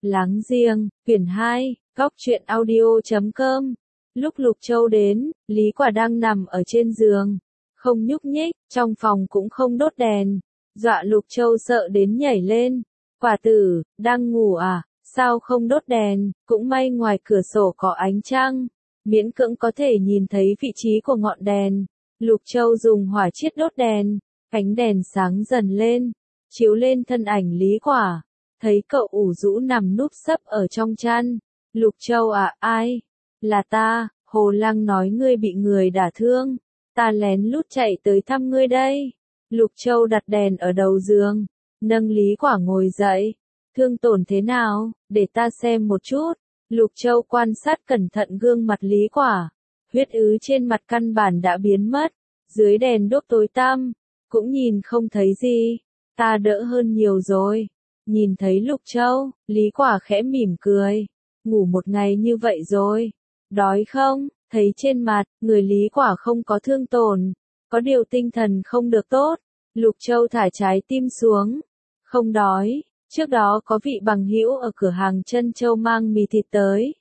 Láng giềng, quyển 2, góc truyện audio.com. Lúc Lục Châu đến, Lý Quả đang nằm ở trên giường, không nhúc nhích, trong phòng cũng không đốt đèn, dọa Lục Châu sợ đến nhảy lên. Quả tử, đang ngủ à, sao không đốt đèn, cũng may ngoài cửa sổ có ánh trăng, miễn cưỡng có thể nhìn thấy vị trí của ngọn đèn. Lục Châu dùng hỏa chiết đốt đèn, ánh đèn sáng dần lên, chiếu lên thân ảnh Lý Quả. Thấy cậu ủ rũ nằm núp sấp ở trong chăn. Lục Châu à, ai? Là ta, Hồ Lăng nói ngươi bị người đả thương. Ta lén lút chạy tới thăm ngươi đây. Lục Châu đặt đèn ở đầu giường, nâng Lý Quả ngồi dậy. Thương tổn thế nào, để ta xem một chút. Lục Châu quan sát cẩn thận gương mặt Lý Quả. Huyết ứ trên mặt căn bản đã biến mất. Dưới đèn đốt tối tăm, cũng nhìn không thấy gì. Ta đỡ hơn nhiều rồi. Nhìn thấy Lục Châu, Lý Quả khẽ mỉm cười. Ngủ một ngày như vậy rồi. Đói không? Thấy trên mặt, người Lý Quả không có thương tổn. Có điều tinh thần không được tốt. Lục Châu thả trái tim xuống. Không đói. Trước đó có vị bằng hữu ở cửa hàng Trân Châu mang mì thịt tới.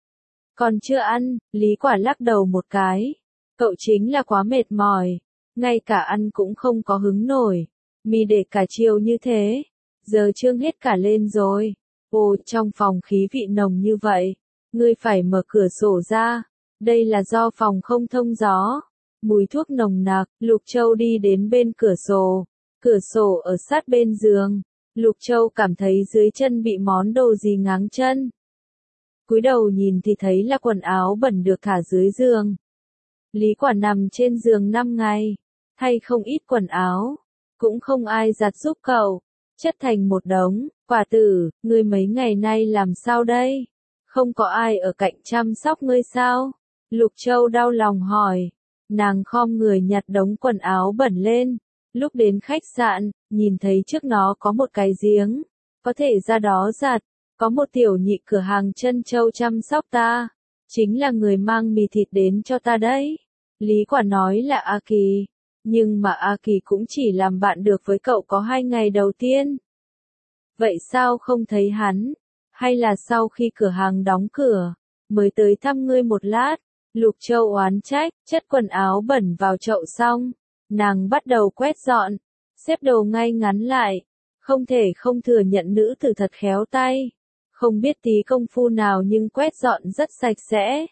Còn chưa ăn, Lý Quả lắc đầu một cái. Cậu chính là quá mệt mỏi. Ngay cả ăn cũng không có hứng nổi. Mì để cả chiều như thế. Giờ trương hết cả lên rồi. Ồ, trong phòng khí vị nồng như vậy. Ngươi phải mở cửa sổ ra. Đây là do phòng không thông gió. Mùi thuốc nồng nặc, Lục Châu đi đến bên cửa sổ. Cửa sổ ở sát bên giường. Lục Châu cảm thấy dưới chân bị món đồ gì ngáng chân. Cúi đầu nhìn thì thấy là quần áo bẩn được thả dưới giường. Lý Quả nằm trên giường 5 ngày. Thay không ít quần áo. Cũng không ai giặt giúp cậu. Chất thành một đống. Quả tử, ngươi mấy ngày nay làm sao đây? Không có ai ở cạnh chăm sóc ngươi sao? Lục Châu đau lòng hỏi. Nàng khom người nhặt đống quần áo bẩn lên. Lúc đến khách sạn, nhìn thấy trước nó có một cái giếng. Có thể ra đó giặt. Có một tiểu nhị cửa hàng Trân Châu chăm sóc ta. Chính là người mang mì thịt đến cho ta đấy. Lý Quả nói là A Kỳ. Nhưng mà A Kỳ cũng chỉ làm bạn được với cậu có 2 ngày đầu tiên. Vậy sao không thấy hắn? Hay là sau khi cửa hàng đóng cửa, mới tới thăm ngươi một lát? Lục Châu oán trách, chất quần áo bẩn vào chậu xong. Nàng bắt đầu quét dọn, xếp đồ ngay ngắn lại. Không thể không thừa nhận nữ tử thật khéo tay. Không biết tí công phu nào nhưng quét dọn rất sạch sẽ.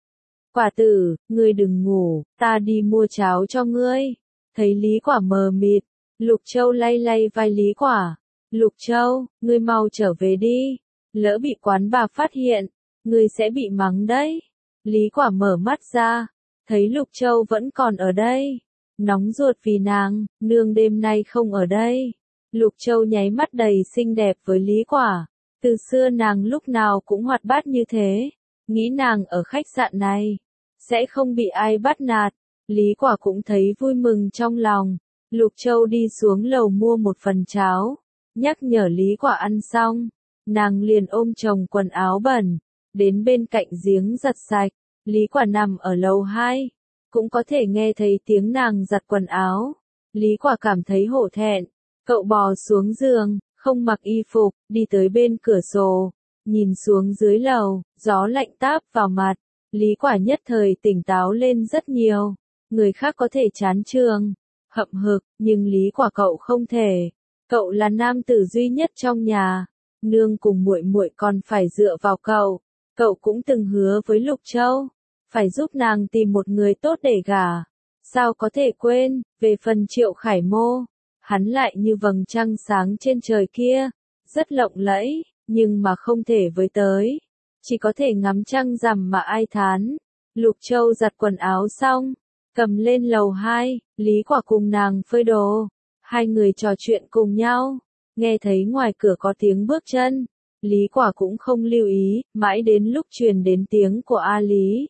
Quả tử, ngươi đừng ngủ, ta đi mua cháo cho ngươi. Thấy Lý Quả mờ mịt, Lục Châu lay lay vai Lý Quả. Lục Châu, ngươi mau trở về đi. Lỡ bị quán bà phát hiện, ngươi sẽ bị mắng đấy. Lý Quả mở mắt ra, thấy Lục Châu vẫn còn ở đây. Nóng ruột vì nàng, nương đêm nay không ở đây. Lục Châu nháy mắt đầy xinh đẹp với Lý Quả. Từ xưa nàng lúc nào cũng hoạt bát như thế. Nghĩ nàng ở khách sạn này, sẽ không bị ai bắt nạt. Lý Quả cũng thấy vui mừng trong lòng. Lục Châu đi xuống lầu mua một phần cháo. Nhắc nhở Lý Quả ăn xong. Nàng liền ôm chồng quần áo bẩn. Đến bên cạnh giếng giặt sạch. Lý Quả nằm ở lầu 2. Cũng có thể nghe thấy tiếng nàng giặt quần áo. Lý Quả cảm thấy hổ thẹn. Cậu bò xuống giường, không mặc y phục, đi tới bên cửa sổ. Nhìn xuống dưới lầu, gió lạnh táp vào mặt. Lý Quả nhất thời tỉnh táo lên rất nhiều. Người khác có thể chán trường, hậm hực, nhưng Lý Quả cậu không thể. Cậu là nam tử duy nhất trong nhà. Nương cùng muội muội còn phải dựa vào cậu. Cậu cũng từng hứa với Lục Châu, phải giúp nàng tìm một người tốt để gả. Sao có thể quên, về phần Triệu Khải Mô, hắn lại như vầng trăng sáng trên trời kia, rất lộng lẫy, nhưng mà không thể với tới. Chỉ có thể ngắm trăng rằm mà ai thán. Lục Châu giặt quần áo xong, cầm lên lầu 2, Lý Quả cùng nàng phơi đồ. Hai người trò chuyện cùng nhau, nghe thấy ngoài cửa có tiếng bước chân. Lý Quả cũng không lưu ý, mãi đến lúc truyền đến tiếng của A Lý.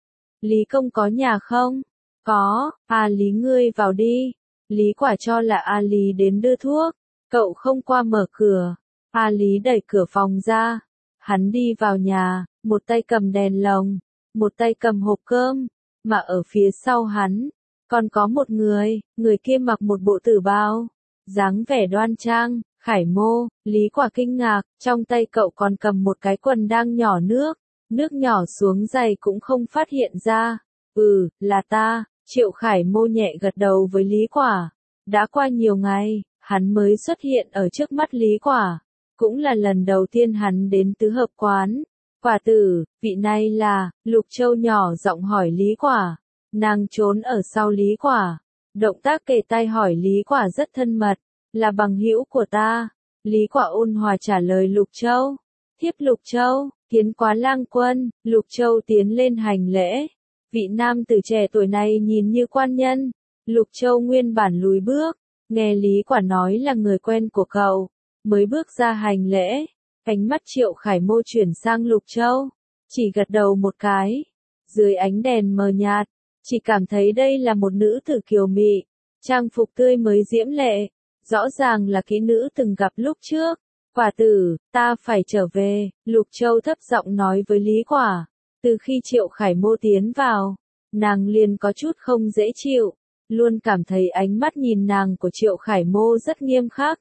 Lý công có nhà không? Có, A Lý ngươi vào đi. Lý Quả cho là A Lý đến đưa thuốc. Cậu không qua mở cửa. A Lý đẩy cửa phòng ra. Hắn đi vào nhà, một tay cầm đèn lồng, một tay cầm hộp cơm. Mà ở phía sau hắn, còn có một người kia mặc một bộ tử bào. Dáng vẻ đoan trang, Khải Mô, Lý Quả kinh ngạc, trong tay cậu còn cầm một cái quần đang nhỏ nước. Nước nhỏ xuống giày cũng không phát hiện ra. Là ta, Triệu Khải Mô nhẹ gật đầu với Lý Quả. Đã qua nhiều ngày, hắn mới xuất hiện ở trước mắt Lý Quả. Cũng là lần đầu tiên hắn đến tứ hợp quán. Quả tử, vị này là, Lục Châu nhỏ giọng hỏi Lý Quả. Nàng trốn ở sau Lý Quả. Động tác kề tai hỏi Lý Quả rất thân mật. Là bằng hữu của ta. Lý Quả ôn hòa trả lời Lục Châu. Thiếp Lục Châu, kiến quá lang quân. Lục Châu tiến lên hành lễ. Vị nam tử trẻ tuổi này nhìn như quan nhân. Lục Châu nguyên bản lùi bước. Nghe Lý Quả nói là người quen của cậu. Mới bước ra hành lễ. Ánh mắt Triệu Khải Mô chuyển sang Lục Châu. Chỉ gật đầu một cái. Dưới ánh đèn mờ nhạt. Chỉ cảm thấy đây là một nữ tử kiều mị. Trang phục tươi mới diễm lệ. Rõ ràng là kỹ nữ từng gặp lúc trước. Quả tử, ta phải trở về. Lục Châu thấp giọng nói với Lý Quả. Từ khi Triệu Khải Mô tiến vào, nàng liền có chút không dễ chịu. Luôn cảm thấy ánh mắt nhìn nàng của Triệu Khải Mô rất nghiêm khắc.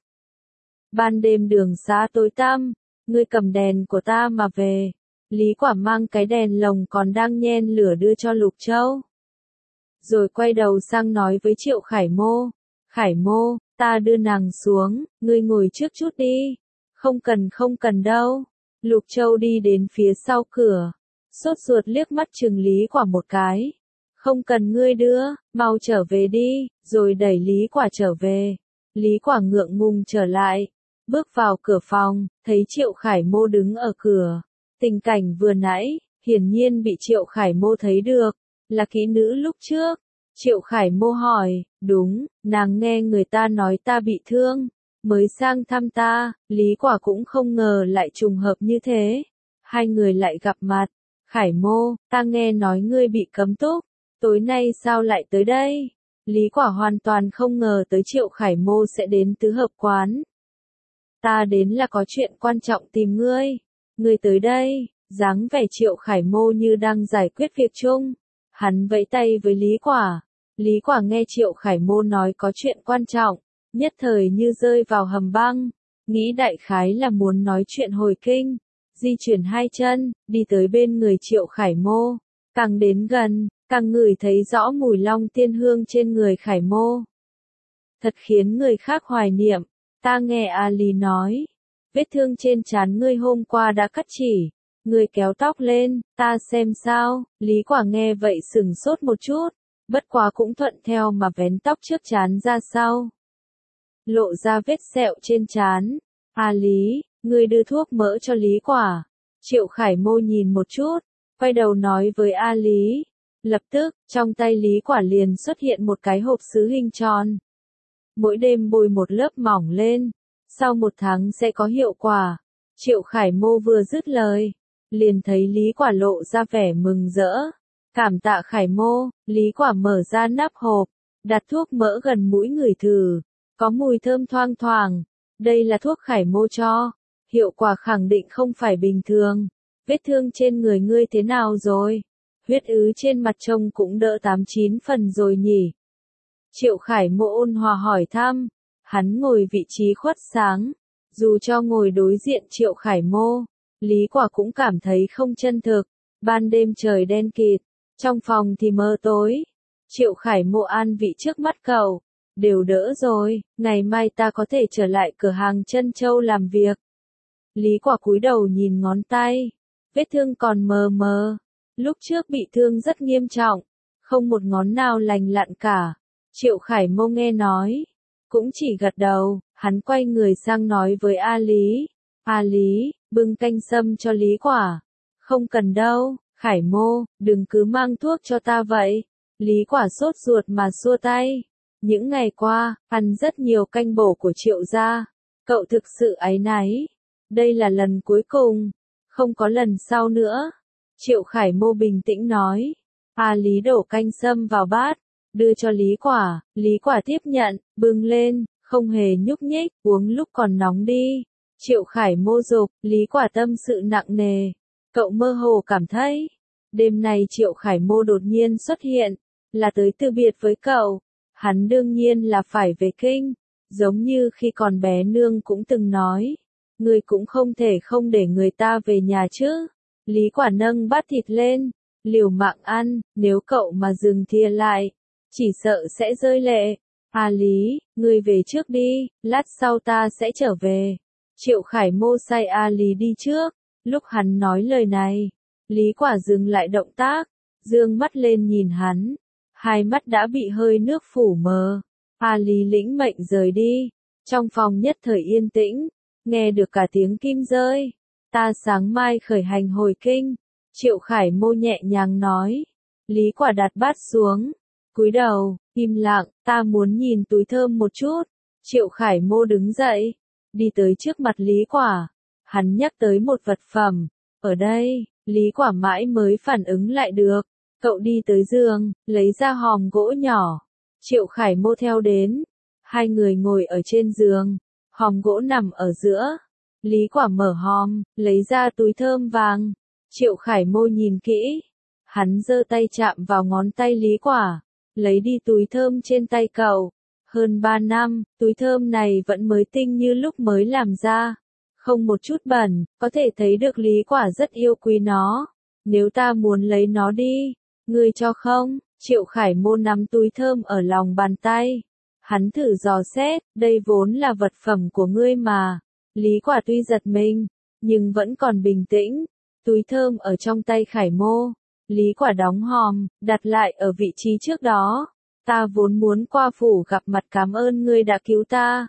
Ban đêm đường xa tối tăm, ngươi cầm đèn của ta mà về. Lý Quả mang cái đèn lồng còn đang nhen lửa đưa cho Lục Châu. Rồi quay đầu sang nói với Triệu Khải Mô. Khải Mô, ta đưa nàng xuống, ngươi ngồi trước chút đi. Không cần đâu. Lục Châu đi đến phía sau cửa. Sốt ruột liếc mắt chừng Lý Quả một cái. Không cần ngươi đưa, mau trở về đi, rồi đẩy Lý Quả trở về. Lý Quả ngượng ngùng trở lại. Bước vào cửa phòng, thấy Triệu Khải Mô đứng ở cửa. Tình cảnh vừa nãy, hiển nhiên bị Triệu Khải Mô thấy được. Là kỹ nữ lúc trước. Triệu Khải Mô hỏi, đúng, nàng nghe người ta nói ta bị thương, mới sang thăm ta. Lý Quả cũng không ngờ lại trùng hợp như thế. Hai người lại gặp mặt. Khải Mô, ta nghe nói ngươi bị cấm túc, tối nay sao lại tới đây? Lý Quả hoàn toàn không ngờ tới Triệu Khải Mô sẽ đến tứ hợp quán. Ta đến là có chuyện quan trọng tìm ngươi. Ngươi tới đây, dáng vẻ Triệu Khải Mô như đang giải quyết việc chung. Hắn vẫy tay với Lý Quả. Lý Quả nghe Triệu Khải Mô nói có chuyện quan trọng, nhất thời như rơi vào hầm băng. Nghĩ đại khái là muốn nói chuyện hồi kinh. Di chuyển hai chân, đi tới bên người Triệu Khải Mô. Càng đến gần, càng ngửi thấy rõ mùi long tiên hương trên người Khải Mô. Thật khiến người khác hoài niệm. Ta nghe A Lý nói, vết thương trên trán ngươi hôm qua đã cắt chỉ. Ngươi kéo tóc lên, ta xem sao. Lý Quả nghe vậy sửng sốt một chút, bất quá cũng thuận theo mà vén tóc trước trán ra sau. Lộ ra vết sẹo trên trán. A Lý, ngươi đưa thuốc mỡ cho Lý Quả. Triệu Khải Mô nhìn một chút, quay đầu nói với A Lý. Lập tức, trong tay Lý Quả liền xuất hiện một cái hộp sứ hình tròn. Mỗi đêm bôi một lớp mỏng lên, sau 1 tháng sẽ có hiệu quả. Triệu Khải Mô vừa dứt lời, liền thấy Lý Quả lộ ra vẻ mừng rỡ. Cảm tạ Khải Mô. Lý Quả mở ra nắp hộp, đặt thuốc mỡ gần mũi ngửi thử, có mùi thơm thoang thoảng. Đây là thuốc Khải Mô cho, hiệu quả khẳng định không phải bình thường. Vết thương trên người ngươi thế nào rồi? Huyết ứ trên mặt trông cũng đỡ 8-9 phần rồi nhỉ? Triệu Khải Mô ôn hòa hỏi thăm. Hắn ngồi vị trí khuất sáng. Dù cho ngồi đối diện Triệu Khải Mô, Lý Quả cũng cảm thấy không chân thực. Ban đêm trời đen kịt, trong phòng thì mờ tối. Triệu Khải Mô an vị trước mắt cậu. Đều đỡ rồi, ngày mai ta có thể trở lại cửa hàng Trân Châu làm việc. Lý Quả cúi đầu nhìn ngón tay. Vết thương còn mờ mờ. Lúc trước bị thương rất nghiêm trọng. Không một ngón nào lành lặn cả. Triệu Khải Mô nghe nói, cũng chỉ gật đầu. Hắn quay người sang nói với A Lý. A Lý, bưng canh sâm cho Lý Quả. Không cần đâu, Khải Mô, đừng cứ mang thuốc cho ta vậy. Lý Quả sốt ruột mà xua tay. Những ngày qua, ăn rất nhiều canh bổ của Triệu gia. Cậu thực sự áy náy. Đây là lần cuối cùng. Không có lần sau nữa. Triệu Khải Mô bình tĩnh nói. A Lý đổ canh sâm vào bát, đưa cho Lý Quả. Lý Quả tiếp nhận, bưng lên, không hề nhúc nhích, uống lúc còn nóng đi. Triệu Khải Mô dục, Lý Quả tâm sự nặng nề. Cậu mơ hồ cảm thấy, đêm nay Triệu Khải Mô đột nhiên xuất hiện, là tới từ biệt với cậu. Hắn đương nhiên là phải về kinh. Giống như khi còn bé nương cũng từng nói, ngươi cũng không thể không để người ta về nhà chứ. Lý Quả nâng bát thịt lên, liều mạng ăn, nếu cậu mà dừng thìa lại, chỉ sợ sẽ rơi lệ. À Lý, ngươi về trước đi, lát sau ta sẽ trở về. Triệu Khải Mô sai A Lý đi trước. Lúc hắn nói lời này, Lý Quả dừng lại động tác, dương mắt lên nhìn hắn. Hai mắt đã bị hơi nước phủ mờ. A Lý lĩnh mệnh rời đi. Trong phòng nhất thời yên tĩnh, nghe được cả tiếng kim rơi. Ta sáng mai khởi hành hồi kinh. Triệu Khải Mô nhẹ nhàng nói. Lý Quả đặt bát xuống, cúi đầu, im lặng, ta muốn nhìn túi thơm một chút. Triệu Khải Mô đứng dậy, đi tới trước mặt Lý Quả. Hắn nhắc tới một vật phẩm. Ở đây, Lý Quả mãi mới phản ứng lại được. Cậu đi tới giường, lấy ra hòm gỗ nhỏ. Triệu Khải Mô theo đến. Hai người ngồi ở trên giường. Hòm gỗ nằm ở giữa. Lý Quả mở hòm, lấy ra túi thơm vàng. Triệu Khải Mô nhìn kỹ. Hắn giơ tay chạm vào ngón tay Lý Quả. Lấy đi túi thơm trên tay cậu. Hơn 3 năm, túi thơm này vẫn mới tinh như lúc mới làm ra. Không một chút bẩn, có thể thấy được Lý Quả rất yêu quý nó. Nếu ta muốn lấy nó đi, ngươi cho không? Triệu Khải Mô nắm túi thơm ở lòng bàn tay. Hắn thử dò xét, đây vốn là vật phẩm của ngươi mà. Lý Quả tuy giật mình, nhưng vẫn còn bình tĩnh. Túi thơm ở trong tay Khải Mô. Lý Quả đóng hòm, đặt lại ở vị trí trước đó. Ta vốn muốn qua phủ gặp mặt cảm ơn ngươi đã cứu ta.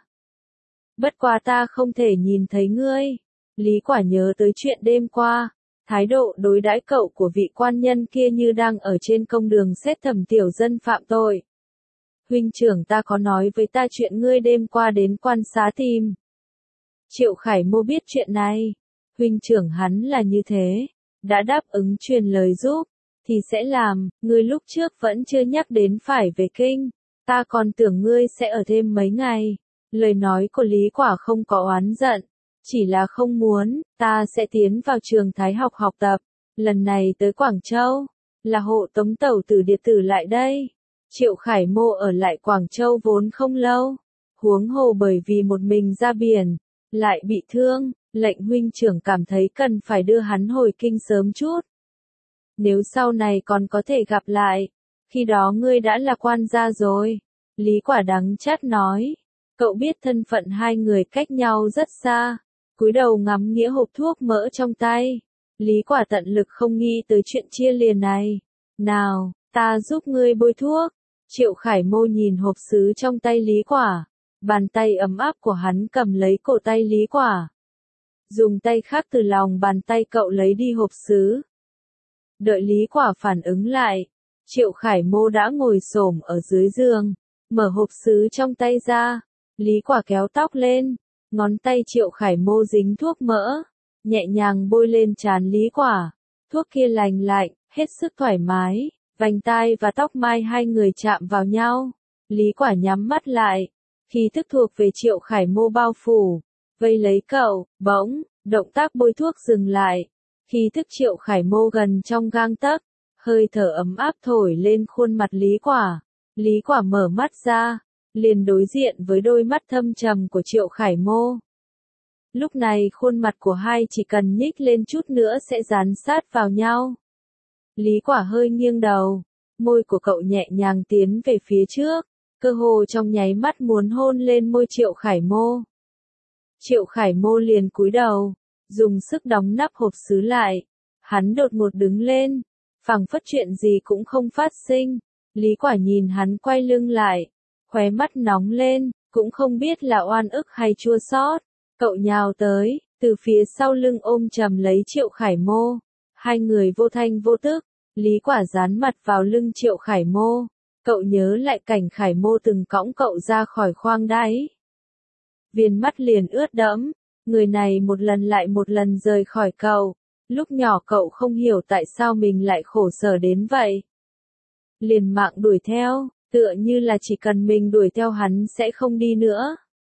Bất quá ta không thể nhìn thấy ngươi. Lý Quả nhớ tới chuyện đêm qua. Thái độ đối đãi cậu của vị quan nhân kia như đang ở trên công đường xét thẩm tiểu dân phạm tội. Huynh trưởng ta có nói với ta chuyện ngươi đêm qua đến quan xá tìm. Triệu Khải Mô biết chuyện này. Huynh trưởng hắn là như thế. Đã đáp ứng truyền lời giúp, thì sẽ làm. Ngươi lúc trước vẫn chưa nhắc đến phải về kinh. Ta còn tưởng ngươi sẽ ở thêm mấy ngày. Lời nói của Lý Quả không có oán giận. Chỉ là không muốn, ta sẽ tiến vào trường Thái học học tập. Lần này tới Quảng Châu, là hộ tống tẩu tử điệt tử lại đây. Triệu Khải Mô ở lại Quảng Châu vốn không lâu. Huống hồ bởi vì một mình ra biển, lại bị thương, lệnh huynh trưởng cảm thấy cần phải đưa hắn hồi kinh sớm chút. Nếu sau này còn có thể gặp lại, khi đó ngươi đã là quan gia rồi. Lý Quả đắng chát nói. Cậu biết thân phận hai người cách nhau rất xa. Cúi đầu ngắm nghĩa hộp thuốc mỡ trong tay. Lý Quả tận lực không nghĩ tới chuyện chia liền này. Nào, ta giúp ngươi bôi thuốc. Triệu Khải Mô nhìn hộp sứ trong tay Lý Quả. Bàn tay ấm áp của hắn cầm lấy cổ tay Lý Quả. Dùng tay khác từ lòng bàn tay cậu lấy đi hộp sứ. Đợi Lý Quả phản ứng lại. Triệu Khải Mô đã ngồi xổm ở dưới giường. Mở hộp sứ trong tay ra. Lý Quả kéo tóc lên. Ngón tay Triệu Khải Mô dính thuốc mỡ. Nhẹ nhàng bôi lên trán Lý Quả. Thuốc kia lành lạnh, hết sức thoải mái. Vành tai và tóc mai hai người chạm vào nhau. Lý Quả nhắm mắt lại. Khi thức thuộc về Triệu Khải Mô bao phủ. Vây lấy cậu, bỗng, động tác bôi thuốc dừng lại. Khi thức Triệu Khải Mô gần trong gang tấc. Hơi thở ấm áp thổi lên khuôn mặt Lý Quả. Lý Quả mở mắt ra. Liền đối diện với đôi mắt thâm trầm của Triệu Khải Mô. Lúc này khuôn mặt của hai chỉ cần nhích lên chút nữa sẽ dán sát vào nhau. Lý Quả hơi nghiêng đầu, môi của cậu nhẹ nhàng tiến về phía trước, cơ hồ trong nháy mắt muốn hôn lên môi Triệu Khải Mô. Triệu Khải Mô liền cúi đầu, dùng sức đóng nắp hộp sứ lại. Hắn đột ngột đứng lên, phảng phất chuyện gì cũng không phát sinh. Lý Quả nhìn hắn quay lưng lại. Khóe mắt nóng lên, cũng không biết là oan ức hay chua xót. Cậu nhào tới, từ phía sau lưng ôm chầm lấy Triệu Khải Mô. Hai người vô thanh vô tức, Lý Quả dán mặt vào lưng Triệu Khải Mô. Cậu nhớ lại cảnh Khải Mô từng cõng cậu ra khỏi khoang đáy. Viền mắt liền ướt đẫm, người này một lần lại một lần rời khỏi cậu. Lúc nhỏ cậu không hiểu tại sao mình lại khổ sở đến vậy. Liền mạng đuổi theo. Tựa như là chỉ cần mình đuổi theo hắn sẽ không đi nữa.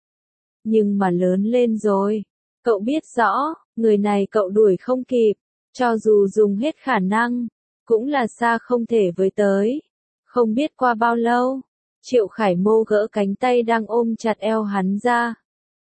Nhưng mà lớn lên rồi. Cậu biết rõ, người này cậu đuổi không kịp. Cho dù dùng hết khả năng, cũng là xa không thể với tới. Không biết qua bao lâu, Triệu Khải Mô gỡ cánh tay đang ôm chặt eo hắn ra.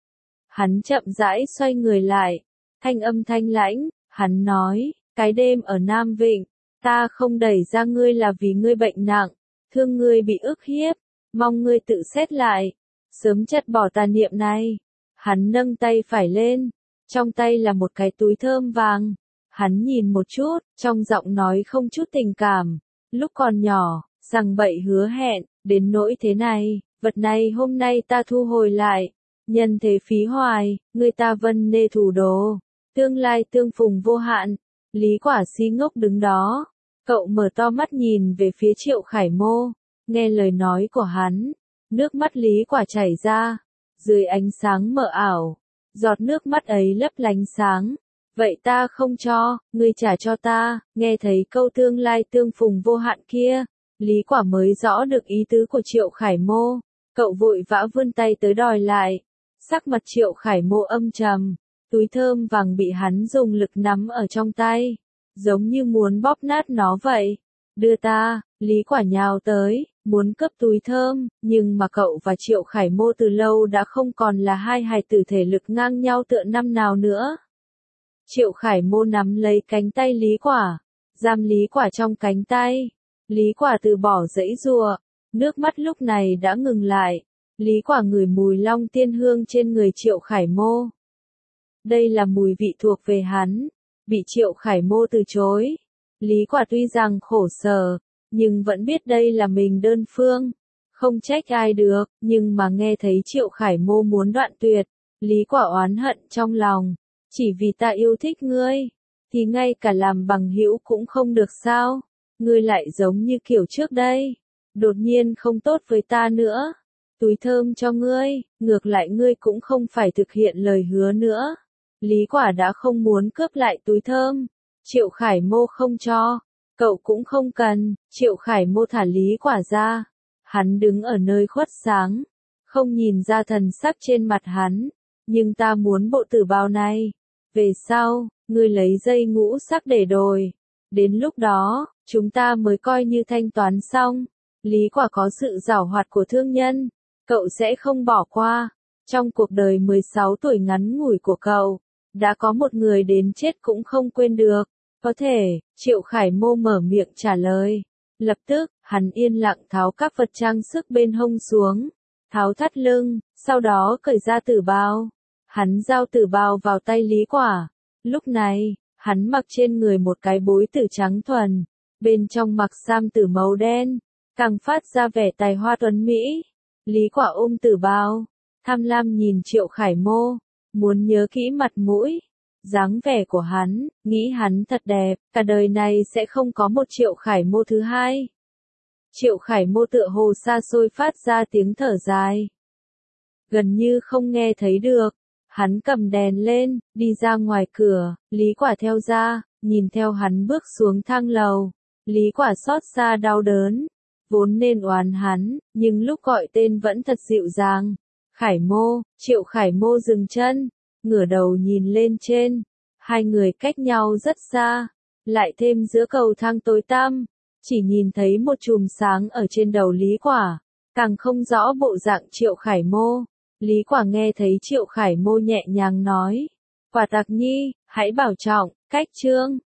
Hắn chậm rãi xoay người lại, thanh âm thanh lãnh, hắn nói, cái đêm ở Nam Vịnh, ta không đẩy ra ngươi là vì ngươi bệnh nặng, thương ngươi bị ức hiếp, mong ngươi tự xét lại, sớm chặt bỏ tà niệm này. Hắn nâng tay phải lên, trong tay là một cái túi thơm vàng. Hắn nhìn một chút, trong giọng nói không chút tình cảm. Lúc còn nhỏ, rằng bậy hứa hẹn, đến nỗi thế này, vật này hôm nay ta thu hồi lại. Nhân thế phí hoài, người ta vân nê thủ đồ. Tương lai tương phùng vô hạn. Lý Quả si ngốc đứng đó. Cậu mở to mắt nhìn về phía Triệu Khải Mô. Nghe lời nói của hắn. Nước mắt Lý Quả chảy ra. Dưới ánh sáng mờ ảo. Giọt nước mắt ấy lấp lánh sáng. Vậy ta không cho, ngươi trả cho ta. Nghe thấy câu tương lai tương phùng vô hạn kia. Lý Quả mới rõ được ý tứ của Triệu Khải Mô. Cậu vội vã vươn tay tới đòi lại. Sắc mặt Triệu Khải Mô âm trầm. Túi thơm vàng bị hắn dùng lực nắm ở trong tay. Giống như muốn bóp nát nó vậy. Đưa ta, Lý Quả nhào tới, muốn cướp túi thơm, nhưng mà cậu và Triệu Khải Mô từ lâu đã không còn là hai hài tử thể lực ngang nhau tựa năm nào nữa. Triệu Khải Mô nắm lấy cánh tay Lý Quả, giam Lý Quả trong cánh tay. Lý Quả từ bỏ giãy giụa, nước mắt lúc này đã ngừng lại. Lý Quả ngửi mùi long tiên hương trên người Triệu Khải Mô. Đây là mùi vị thuộc về hắn, bị Triệu Khải Mô từ chối. Lý Quả tuy rằng khổ sở, nhưng vẫn biết đây là mình đơn phương, không trách ai được, nhưng mà nghe thấy Triệu Khải Mô muốn đoạn tuyệt, Lý Quả oán hận trong lòng, chỉ vì ta yêu thích ngươi, thì ngay cả làm bằng hữu cũng không được sao, ngươi lại giống như kiểu trước đây, đột nhiên không tốt với ta nữa, túi thơm cho ngươi, ngược lại ngươi cũng không phải thực hiện lời hứa nữa. Lý Quả đã không muốn cướp lại túi thơm, Triệu Khải Mô không cho, cậu cũng không cần, Triệu Khải Mô thả Lý Quả ra. Hắn đứng ở nơi khuất sáng, không nhìn ra thần sắc trên mặt hắn, nhưng ta muốn bộ tử bào này. Về sau, ngươi lấy dây ngũ sắc để đổi. Đến lúc đó, chúng ta mới coi như thanh toán xong. Lý Quả có sự giảo hoạt của thương nhân, cậu sẽ không bỏ qua. Trong cuộc đời 16 tuổi ngắn ngủi của cậu, đã có một người đến chết cũng không quên được. Có thể, Triệu Khải Mô mở miệng trả lời. Lập tức, hắn yên lặng tháo các vật trang sức bên hông xuống, tháo thắt lưng, sau đó cởi ra tử bào. Hắn giao tử bào vào tay Lý Quả. Lúc này, hắn mặc trên người một cái bối tử trắng thuần, bên trong mặc sam tử màu đen, càng phát ra vẻ tài hoa tuấn mỹ. Lý Quả ôm tử bào, tham lam nhìn Triệu Khải Mô, muốn nhớ kỹ mặt mũi, dáng vẻ của hắn, nghĩ hắn thật đẹp, cả đời này sẽ không có một Triệu Khải Mô thứ hai. Triệu Khải Mô tựa hồ xa xôi phát ra tiếng thở dài, gần như không nghe thấy được. Hắn cầm đèn lên, đi ra ngoài cửa, Lý Quả theo ra, nhìn theo hắn bước xuống thang lầu. Lý Quả xót xa đau đớn, vốn nên oán hắn, nhưng lúc gọi tên vẫn thật dịu dàng. Khải Mô, Triệu Khải Mô dừng chân, ngửa đầu nhìn lên trên. Hai người cách nhau rất xa, lại thêm giữa cầu thang tối tăm, chỉ nhìn thấy một chùm sáng ở trên đầu Lý Quả, càng không rõ bộ dạng Triệu Khải Mô. Lý Quả nghe thấy Triệu Khải Mô nhẹ nhàng nói, Quả Tặc Nhi, hãy bảo trọng, cách chương.